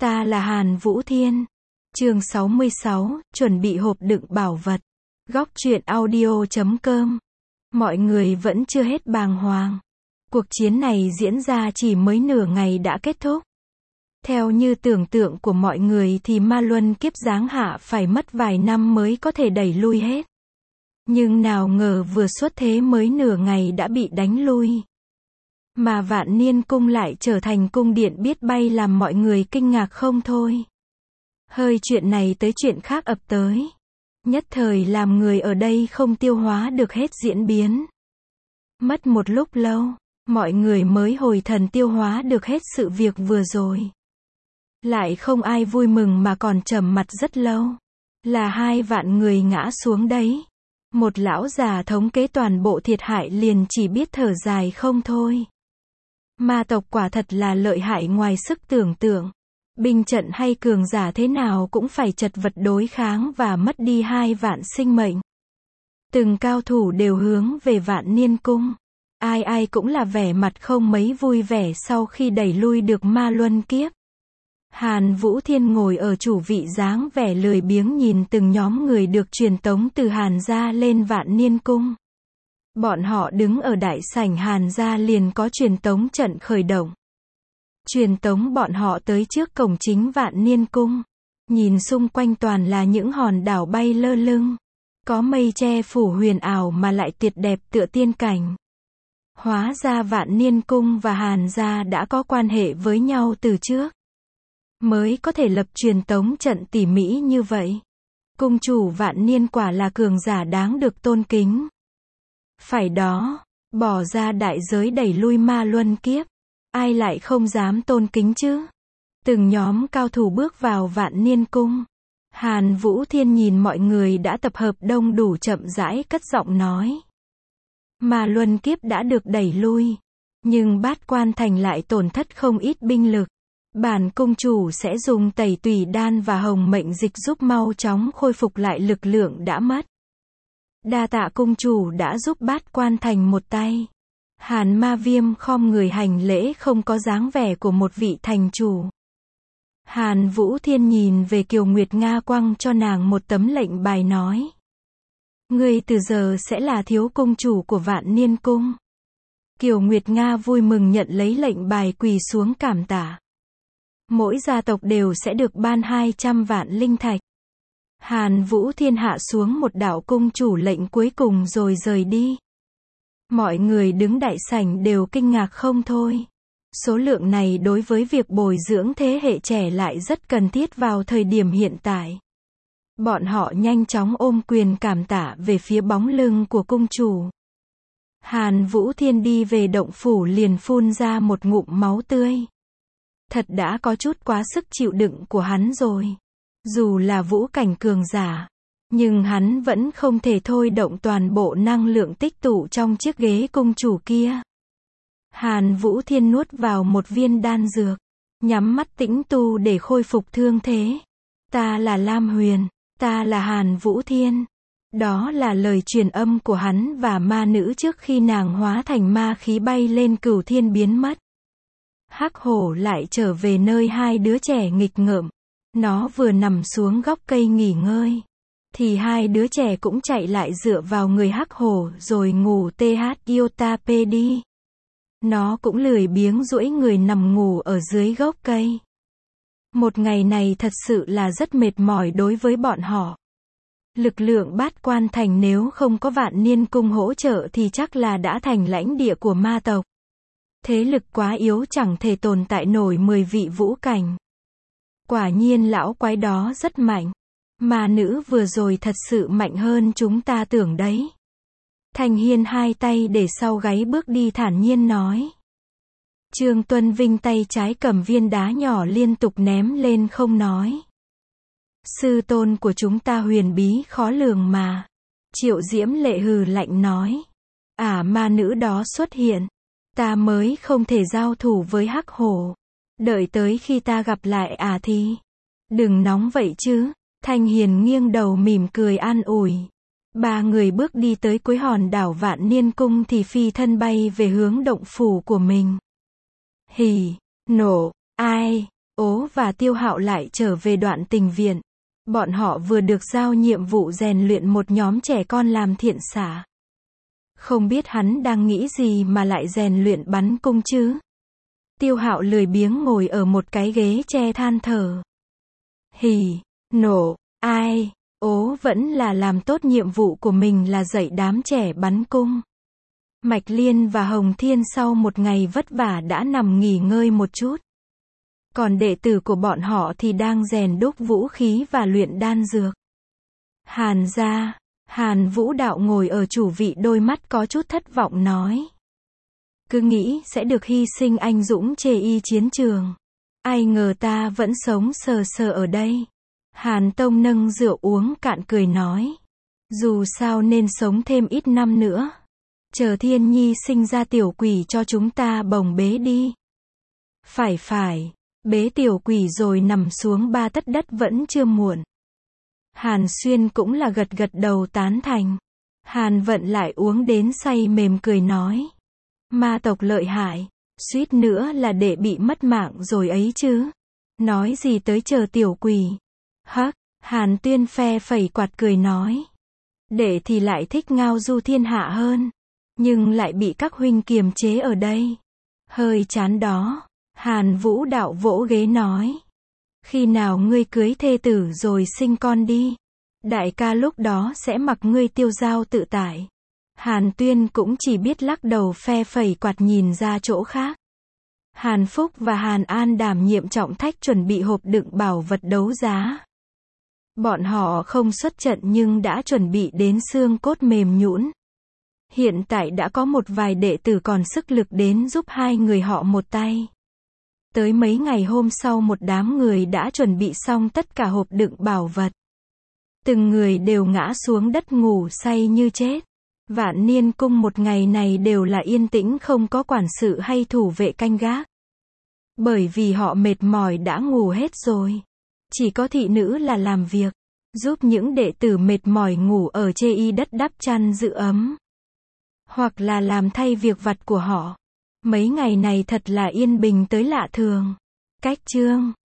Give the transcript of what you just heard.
Ta là Hàn Vũ Thiên. Chương 66, chuẩn bị hộp đựng bảo vật. Góc truyện audio.com. Mọi người vẫn chưa hết bàng hoàng. Cuộc chiến này diễn ra chỉ mới nửa ngày đã kết thúc. Theo như tưởng tượng của mọi người thì ma luân kiếp giáng hạ phải mất vài năm mới có thể đẩy lui hết. Nhưng nào ngờ vừa xuất thế mới nửa ngày đã bị đánh lui. Mà Vạn Niên Cung lại trở thành cung điện biết bay làm mọi người kinh ngạc không thôi. Hơi chuyện này tới chuyện khác ập tới. Nhất thời làm người ở đây không tiêu hóa được hết diễn biến. Mất một lúc lâu, mọi người mới hồi thần tiêu hóa được hết sự việc vừa rồi. Lại không ai vui mừng mà còn trầm mặt rất lâu. Là 2 vạn người ngã xuống đấy. Một lão già thống kế toàn bộ thiệt hại liền chỉ biết thở dài không thôi. Ma tộc quả thật là lợi hại ngoài sức tưởng tượng. Binh trận hay cường giả thế nào cũng phải chật vật đối kháng và mất đi 2 vạn sinh mệnh. Từng cao thủ đều hướng về Vạn Niên Cung. Ai ai cũng là vẻ mặt không mấy vui vẻ sau khi đẩy lui được ma luân kiếp. Hàn Vũ Thiên ngồi ở chủ vị dáng vẻ lười biếng nhìn từng nhóm người được truyền tống từ Hàn gia lên Vạn Niên Cung. Bọn họ đứng ở đại sảnh Hàn gia liền có truyền tống trận khởi động. Truyền tống bọn họ tới trước cổng chính Vạn Niên Cung. Nhìn xung quanh toàn là những hòn đảo bay lơ lửng. Có mây che phủ huyền ảo mà lại tuyệt đẹp tựa tiên cảnh. Hóa ra Vạn Niên Cung và Hàn gia đã có quan hệ với nhau từ trước. Mới có thể lập truyền tống trận tỉ mỉ như vậy. Cung chủ Vạn Niên quả là cường giả đáng được tôn kính. Phải đó, bỏ ra đại giới đẩy lui ma luân kiếp. Ai lại không dám tôn kính chứ? Từng nhóm cao thủ bước vào Vạn Niên Cung. Hàn Vũ Thiên nhìn mọi người đã tập hợp đông đủ chậm rãi cất giọng nói. Ma luân kiếp đã được đẩy lui. Nhưng Bát Quan Thành lại tổn thất không ít binh lực. Bản cung chủ sẽ dùng tẩy tùy đan và hồng mệnh dịch giúp mau chóng khôi phục lại lực lượng đã mất. Đa tạ cung chủ đã giúp Bát Quan Thành một tay. Hàn Ma Viêm khom người hành lễ không có dáng vẻ của một vị thành chủ. Hàn Vũ Thiên nhìn về Kiều Nguyệt Nga quăng cho nàng một tấm lệnh bài nói. Ngươi từ giờ sẽ là thiếu cung chủ của Vạn Niên Cung. Kiều Nguyệt Nga vui mừng nhận lấy lệnh bài quỳ xuống cảm tạ. Mỗi gia tộc đều sẽ được ban 200 vạn linh thạch. Hàn Vũ Thiên hạ xuống một đạo cung chủ lệnh cuối cùng rồi rời đi. Mọi người đứng đại sảnh đều kinh ngạc không thôi. Số lượng này đối với việc bồi dưỡng thế hệ trẻ lại rất cần thiết vào thời điểm hiện tại. Bọn họ nhanh chóng ôm quyền cảm tạ về phía bóng lưng của cung chủ. Hàn Vũ Thiên đi về động phủ liền phun ra một ngụm máu tươi. Thật đã có chút quá sức chịu đựng của hắn rồi. Dù là vũ cảnh cường giả, nhưng hắn vẫn không thể thôi động toàn bộ năng lượng tích tụ trong chiếc ghế cung chủ kia. Hàn Vũ Thiên nuốt vào một viên đan dược, nhắm mắt tĩnh tu để khôi phục thương thế. Ta là Lam Huyền, ta là Hàn Vũ Thiên. Đó là lời truyền âm của hắn và ma nữ trước khi nàng hóa thành ma khí bay lên cửu thiên biến mất. Hắc hổ lại trở về nơi 2 đứa trẻ nghịch ngợm. Nó vừa nằm xuống gốc cây nghỉ ngơi, thì 2 đứa trẻ cũng chạy lại dựa vào người hắc hổ rồi ngủ THIOTAP đi. Nó cũng lười biếng duỗi người nằm ngủ ở dưới gốc cây. Một ngày này thật sự là rất mệt mỏi đối với bọn họ. Lực lượng Bát Quan Thành nếu không có Vạn Niên Cung hỗ trợ thì chắc là đã thành lãnh địa của ma tộc. Thế lực quá yếu chẳng thể tồn tại nổi 10 vị vũ cảnh. Quả nhiên lão quái đó rất mạnh. Ma nữ vừa rồi thật sự mạnh hơn chúng ta tưởng đấy. Thanh Hiên 2 tay để sau gáy bước đi thản nhiên nói. Trương Tuân Vinh tay trái cầm viên đá nhỏ liên tục ném lên không nói. Sư tôn của chúng ta huyền bí khó lường mà. Triệu Diễm Lệ hừ lạnh nói. Ma nữ đó xuất hiện. Ta mới không thể giao thủ với hắc hổ. Đợi tới khi ta gặp lại thì. Đừng nóng vậy chứ. Thanh Hiền nghiêng đầu mỉm cười an ủi. 3 người bước đi tới cuối hòn đảo Vạn Niên Cung thì phi thân bay về hướng động phủ của mình. Hỉ, nổ, ai, Ố và Tiêu Hạo lại trở về Đoạn Tình viện. Bọn họ vừa được giao nhiệm vụ rèn luyện một nhóm trẻ con làm thiện xả. Không biết hắn đang nghĩ gì mà lại rèn luyện bắn cung chứ? Tiêu Hạo lười biếng ngồi ở một cái ghế tre than thở. Hì, nổ, ai, Ố vẫn là làm tốt nhiệm vụ của mình là dạy đám trẻ bắn cung. Mạch Liên và Hồng Thiên sau một ngày vất vả đã nằm nghỉ ngơi một chút. Còn đệ tử của bọn họ thì đang rèn đúc vũ khí và luyện đan dược. Hàn gia, Hàn Vũ Đạo ngồi ở chủ vị đôi mắt có chút thất vọng nói. Cứ nghĩ sẽ được hy sinh anh dũng chê y chiến trường. Ai ngờ ta vẫn sống sờ sờ ở đây. Hàn Tông nâng rượu uống cạn cười nói. Dù sao nên sống thêm ít năm nữa. Chờ Thiên Nhi sinh ra tiểu quỷ cho chúng ta bồng bế đi. Phải, bế tiểu quỷ rồi nằm xuống 3 tấc đất vẫn chưa muộn. Hàn Xuyên cũng là gật gật đầu tán thành. Hàn Vận lại uống đến say mềm cười nói. Ma tộc lợi hại, suýt nữa là đệ bị mất mạng rồi ấy chứ. Nói gì tới chờ tiểu quỷ. Hắc, Hàn Tuyên phe phẩy quạt cười nói. Đệ thì lại thích ngao du thiên hạ hơn. Nhưng lại bị các huynh kiềm chế ở đây. Hơi chán đó. Hàn Vũ Đạo vỗ ghế nói. Khi nào ngươi cưới thê tử rồi sinh con đi. Đại ca lúc đó sẽ mặc ngươi tiêu dao tự tại. Hàn Tuyên cũng chỉ biết lắc đầu phe phẩy quạt nhìn ra chỗ khác. Hàn Phúc và Hàn An đảm nhiệm trọng thách chuẩn bị hộp đựng bảo vật đấu giá. Bọn họ không xuất trận nhưng đã chuẩn bị đến xương cốt mềm nhũn. Hiện tại đã có một vài đệ tử còn sức lực đến giúp hai người họ một tay. Tới mấy ngày hôm sau một đám người đã chuẩn bị xong tất cả hộp đựng bảo vật. Từng người đều ngã xuống đất ngủ say như chết. Vạn Niên Cung một ngày này đều là yên tĩnh không có quản sự hay thủ vệ canh gác. Bởi vì họ mệt mỏi đã ngủ hết rồi. Chỉ có thị nữ là làm việc, giúp những đệ tử mệt mỏi ngủ ở chê y đất đắp chăn giữ ấm. Hoặc là làm thay việc vặt của họ. Mấy ngày này thật là yên bình tới lạ thường. Cách chương